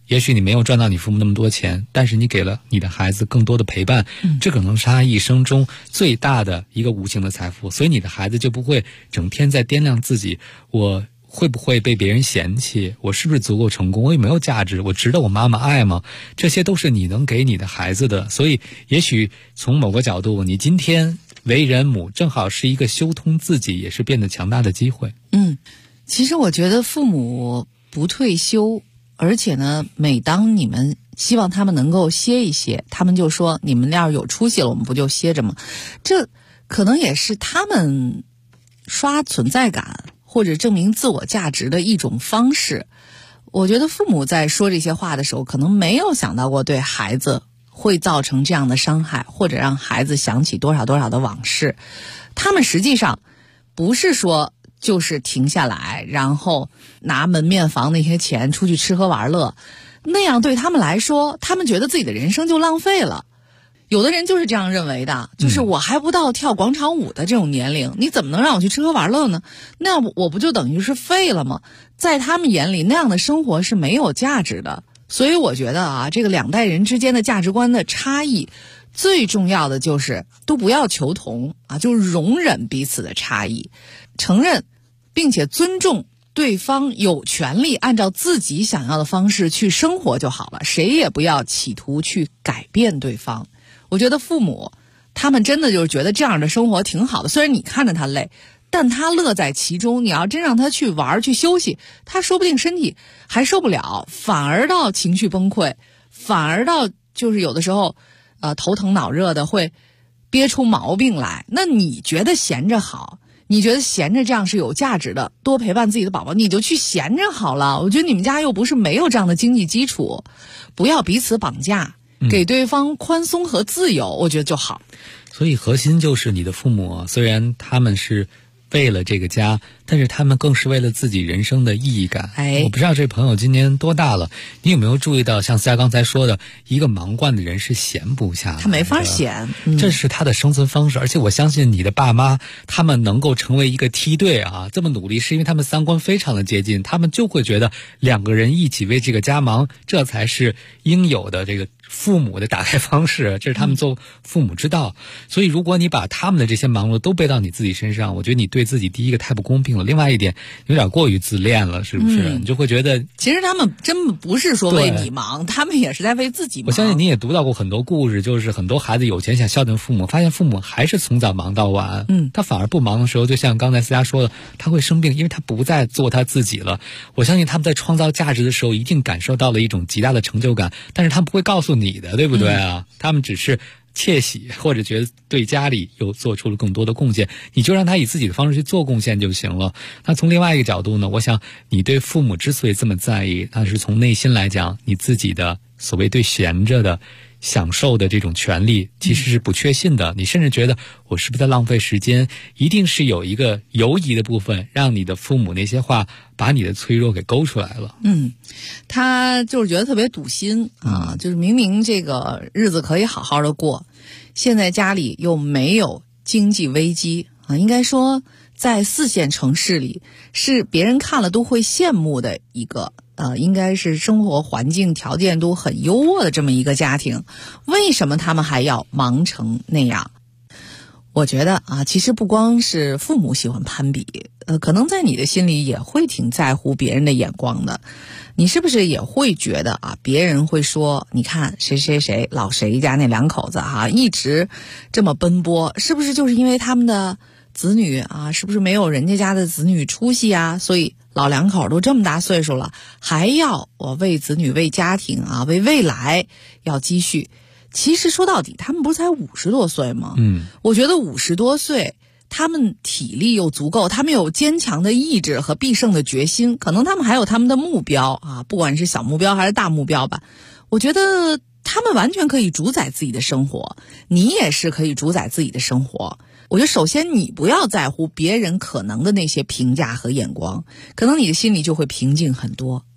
也许你没有赚到你父母那么多钱，但是你给了你的孩子更多的陪伴，这可能是他一生中最大的一个无形的财富。所以你的孩子就不会整天在掂量自己，我会不会被别人嫌弃，我是不是足够成功，我有没有价值，我值得我妈妈爱吗？这些都是你能给你的孩子的。所以也许从某个角度，你今天为人母正好是一个修通自己也是变得强大的机会。 其实我觉得父母不退休，而且呢，每当你们希望他们能够歇一歇，他们就说你们要是有出息了，我们不就歇着吗？这可能也是他们刷存在感或者证明自我价值的一种方式。我觉得父母在说这些话的时候，可能没有想到过对孩子会造成这样的伤害，或者让孩子想起多少多少的往事。他们实际上不是说就是停下来，然后拿门面房那些钱出去吃喝玩乐，那样对他们来说，他们觉得自己的人生就浪费了。有的人就是这样认为的，就是我还不到跳广场舞的这种年龄，你怎么能让我去吃喝玩乐呢？那我不就等于是废了吗？在他们眼里，那样的生活是没有价值的。所以我觉得这个两代人之间的价值观的差异，最重要的就是都不要求同就是容忍彼此的差异，承认并且尊重对方有权利按照自己想要的方式去生活就好了，谁也不要企图去改变对方。我觉得父母他们真的就是觉得这样的生活挺好的，虽然你看着他累，但他乐在其中。你要真让他去玩去休息，他说不定身体还受不了，反而到情绪崩溃，反而到就是有的时候头疼脑热的，会憋出毛病来。那你觉得闲着好，你觉得闲着这样是有价值的，多陪伴自己的宝宝，你就去闲着好了。我觉得你们家又不是没有这样的经济基础，不要彼此绑架，给对方宽松和自由，我觉得就好。 所以核心就是你的父母，虽然他们是为了这个家，但是他们更是为了自己人生的意义感。我不知道这朋友今年多大了，你有没有注意到，像思佳刚才说的，一个忙惯的人是闲不下来的， 他没法闲， 这是他的生存方式。而且我相信你的爸妈，他们能够成为一个梯队这么努力，是因为他们三观非常的接近，他们就会觉得两个人一起为这个家忙，这才是应有的这个父母的打开方式，这是他们做父母之道。所以如果你把他们的这些忙碌都背到你自己身上，我觉得你对自己第一个太不公平了，另外一点有点过于自恋了，是不是？你就会觉得其实他们真不是说为你忙，他们也是在为自己忙。 我相信你也读到过很多故事，就是很多孩子有钱想孝敬父母，发现父母还是从早忙到晚，他反而不忙的时候，就像刚才思佳说的，他会生病，因为他不再做他自己了。我相信他们在创造价值的时候一定感受到了一种极大的成就感，但是他们不会告诉你的，对不对他们只是窃喜，或者觉得对家里又做出了更多的贡献，你就让他以自己的方式去做贡献就行了。那从另外一个角度呢，我想你对父母之所以这么在意，那是从内心来讲，你自己的所谓对闲着的享受的这种权利其实是不确信的，你甚至觉得我是不是在浪费时间，一定是有一个犹疑的部分，让你的父母那些话把你的脆弱给勾出来了。 他就是觉得特别堵心就是明明这个日子可以好好的过，现在家里又没有经济危机应该说在4线城市里是别人看了都会羡慕的一个应该是生活环境条件都很优渥的这么一个家庭，为什么他们还要忙成那样？我觉得其实不光是父母喜欢攀比，可能在你的心里也会挺在乎别人的眼光的。你是不是也会觉得别人会说，你看谁谁谁老谁家那两口子一直这么奔波，是不是就是因为他们的子女是不是没有人家的子女出息所以老两口都这么大岁数了，还要我为子女为家庭为未来要积蓄。其实说到底他们不是才50多岁吗？我觉得50多岁他们体力又足够，他们有坚强的意志和必胜的决心，可能他们还有他们的目标不管是小目标还是大目标吧。我觉得他们完全可以主宰自己的生活，你也是可以主宰自己的生活。我觉得首先你不要在乎别人可能的那些评价和眼光，可能你的心里就会平静很多。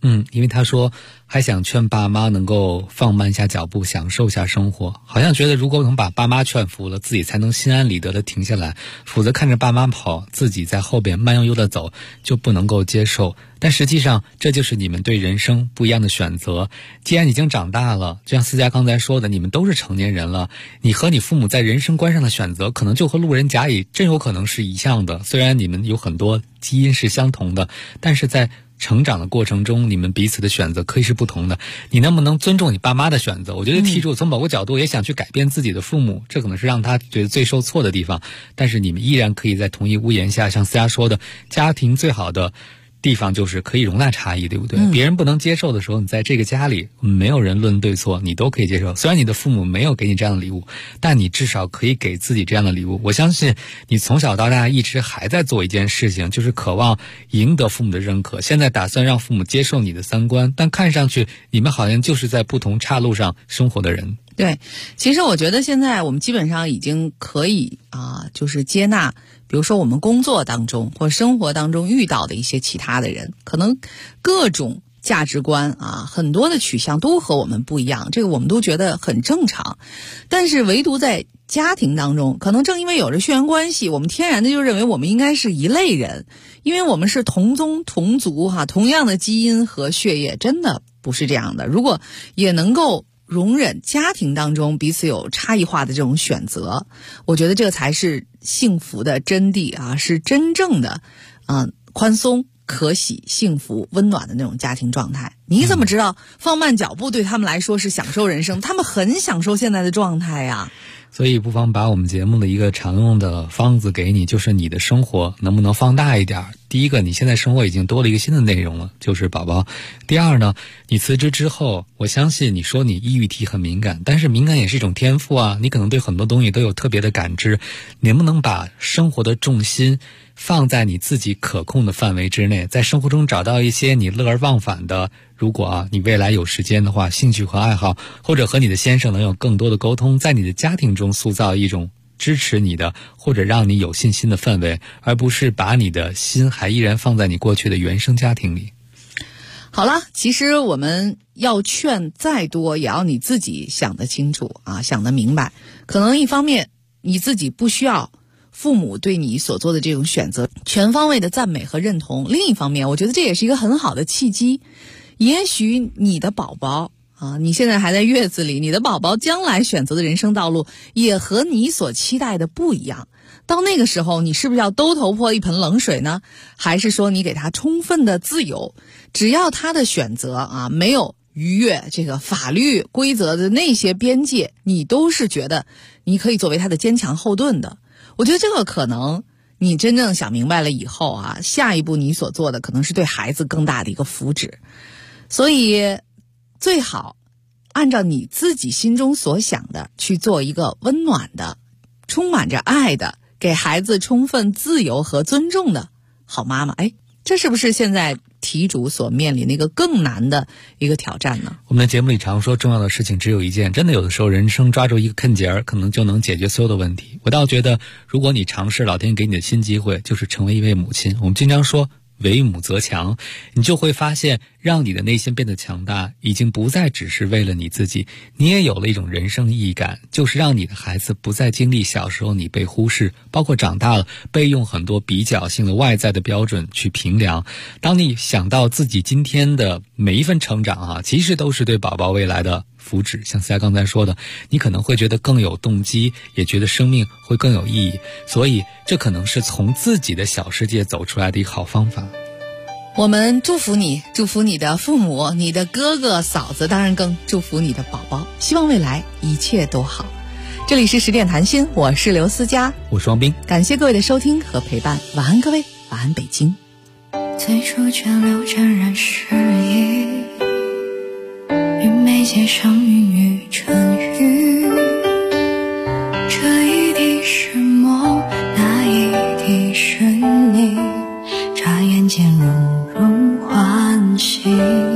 因为他说还想劝爸妈能够放慢一下脚步，享受一下生活，好像觉得如果能把爸妈劝服了，自己才能心安理得的停下来，否则看着爸妈跑，自己在后边慢悠悠的走，就不能够接受。但实际上这就是你们对人生不一样的选择。既然已经长大了，就像思佳刚才说的，你们都是成年人了，你和你父母在人生观上的选择可能就和路人甲乙真有可能是一样的，虽然你们有很多基因是相同的，但是在成长的过程中，你们彼此的选择可以是不同的。你能不能尊重你爸妈的选择？我觉得题主从某个角度也想去改变自己的父母，这可能是让他觉得最受挫的地方，但是你们依然可以在同一屋檐下，像思佳说的，家庭最好的地方就是可以容纳差异，对不对？别人不能接受的时候，你在这个家里没有人论对错，你都可以接受。虽然你的父母没有给你这样的礼物，但你至少可以给自己这样的礼物。我相信你从小到大一直还在做一件事情，就是渴望赢得父母的认可，现在打算让父母接受你的三观，但看上去你们好像就是在不同岔路上生活的人。 对，其实我觉得现在我们基本上已经可以就是接纳，比如说我们工作当中或生活当中遇到的一些其他的人，可能各种价值观很多的取向都和我们不一样，这个我们都觉得很正常。但是唯独在家庭当中，可能正因为有着血缘关系，我们天然的就认为我们应该是一类人，因为我们是同宗同族同样的基因和血液，真的不是这样的。如果也能够容忍家庭当中彼此有差异化的这种选择，我觉得这才是幸福的真谛是真正的宽松、可喜、幸福、温暖的那种家庭状态。你怎么知道放慢脚步对他们来说是享受人生？他们很享受现在的状态呀。 所以不妨把我们节目的一个常用的方子给你，就是你的生活能不能放大一点。第一个，你现在生活已经多了一个新的内容了，就是宝宝。第二呢，你辞职之后，我相信你说你抑郁体很敏感，但是敏感也是一种天赋你可能对很多东西都有特别的感知，能不能把生活的重心放在你自己可控的范围之内，在生活中找到一些你乐而忘返的，如果你未来有时间的话，兴趣和爱好，或者和你的先生能有更多的沟通，在你的家庭中塑造一种支持你的或者让你有信心的氛围，而不是把你的心还依然放在你过去的原生家庭里。 好了，其实我们要劝再多，也要你自己想得清楚想得明白。可能一方面你自己不需要父母对你所做的这种选择全方位的赞美和认同，另一方面我觉得这也是一个很好的契机。也许你的宝宝你现在还在月子里，你的宝宝将来选择的人生道路也和你所期待的不一样。到那个时候，你是不是要兜头泼一盆冷水呢？还是说你给他充分的自由，只要他的选择没有逾越这个法律规则的那些边界，你都是觉得你可以作为他的坚强后盾的。我觉得这个可能你真正想明白了以后下一步你所做的可能是对孩子更大的一个福祉。所以最好按照你自己心中所想的去做一个温暖的、充满着爱的、给孩子充分自由和尊重的好妈妈。这是不是现在题主所面临的一个更难的一个挑战呢？ 我们的节目里常说重要的事情只有一件，真的有的时候人生抓住一个坑节儿，可能就能解决所有的问题。我倒觉得如果你尝试老天给你的新机会，就是成为一位母亲。我们经常说为母则强，你就会发现让你的内心变得强大已经不再只是为了你自己，你也有了一种人生意义感，就是让你的孩子不再经历小时候你被忽视，包括长大了被用很多比较性的外在的标准去评量。当你想到自己今天的每一份成长其实都是对宝宝未来的福祉，像思佳刚才说的，你可能会觉得更有动机，也觉得生命会更有意义。所以这可能是从自己的小世界走出来的一个好方法。 我们祝福你，祝福你的父母，你的哥哥嫂子，当然更祝福你的宝宝，希望未来一切都好。这里是十点谈心，我是刘思佳， 我是王斌， 感谢各位的收听和陪伴，晚安各位，晚安北京。 最初涓流沾染诗意，与眉间上云与成雨，这一滴是梦，那一滴是你，眨眼间融融唤醒，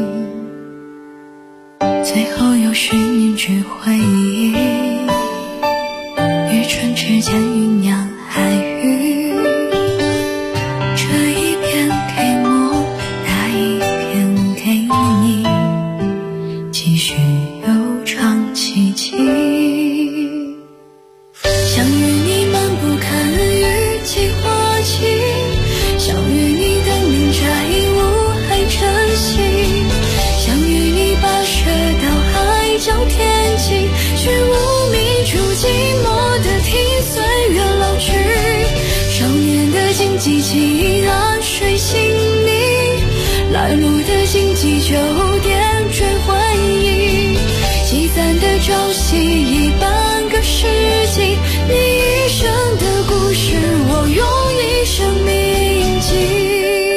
最后又是凝聚回忆，与唇之间酝酿爱语，这一片给梦，那一片给你。 经激起啊，水星里来路的经济酒店追回忆，积攒的朝夕一半个世纪，你一生的故事我用一生铭记。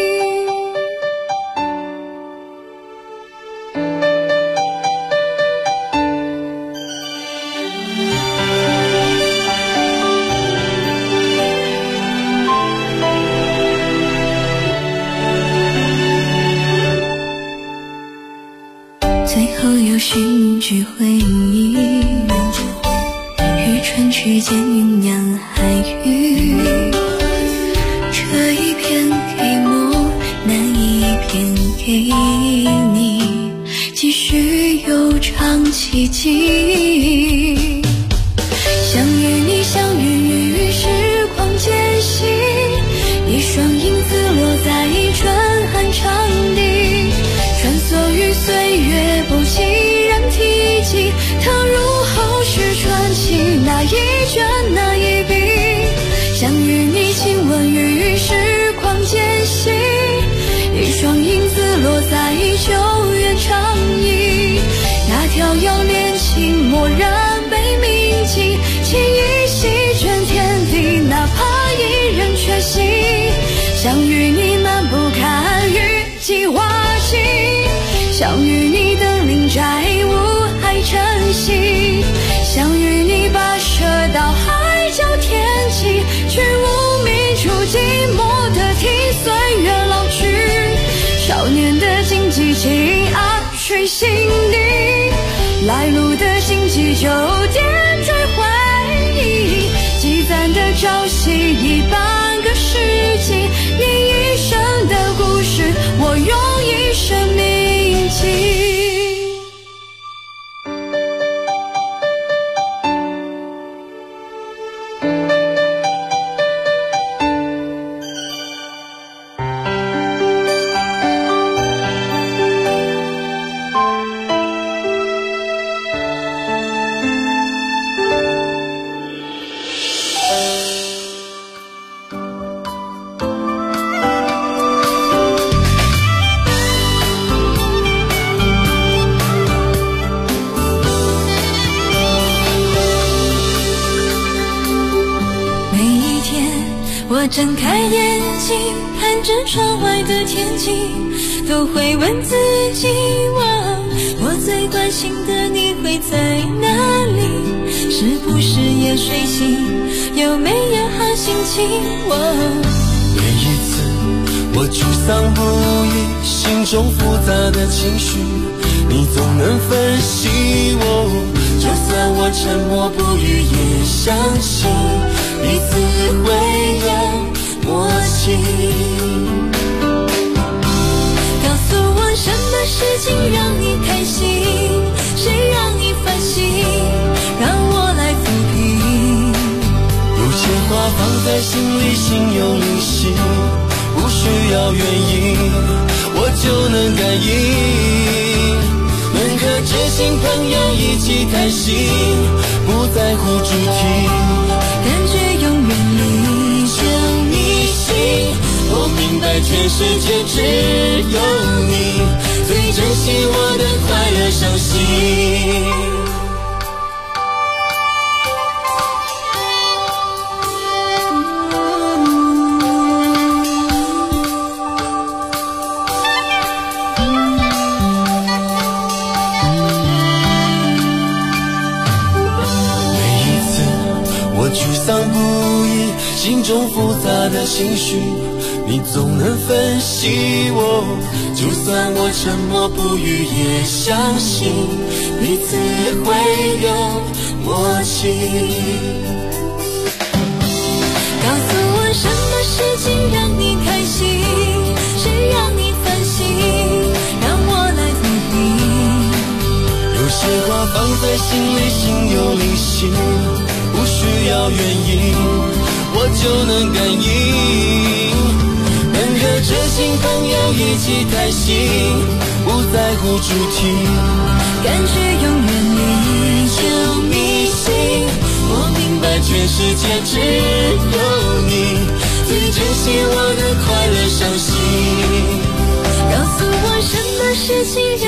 最后有寻句回忆，与春去间酝酿海域，这一片给梦，那一片给你，继续悠长奇迹。相遇你相遇于时光间隙，一双影子落在春寒长地，穿梭于岁月不期然提及，它如后世传奇，那一卷那一笔。相遇你亲吻于时光间隙，一双影子落在久远长忆，那条遥恋情蓦然被铭记，情意席卷天地，哪怕一人缺席。相遇你难不堪雨季瓦器，相遇你登临寨无害珍惜，相遇你跋涉到海角天际，却无觅处寂寞的替岁月老去。少年的经济情啊，水星里来路的经济酒店追回忆，积攒的朝夕一半个世纪，你一生的故事我用一生铭记。我睁开眼睛，看着窗外的天气，都会问自己，我最关心的你会在哪里？是不是也睡醒？有没有好心情？ 每一次我沮丧不已，心中复杂的情绪，你总能分析我。就算我沉默不语，也相信彼此会有默契。 告诉我什么事情让你开心，谁让你烦心，让我来抚平。 有些话放在心里，心有灵犀，不需要原因，我就能感应。能和知心朋友一起开心，不在乎主题， 感觉永远离就迷信。我明白全世界只有你最珍惜我的快乐伤心。心中复杂的情绪，你总能分析我。就算我沉默不语，也相信彼此会有默契。 告诉我什么事情让你开心，谁让你烦心，让我来抚平。 有些话放在心里，心有灵犀，不需要原因，我就能感应。能和知心朋友一起开心，不在乎主题， 感觉永远离就迷信。我明白全世界只有你最珍希我能快乐伤心。 告诉我什么事情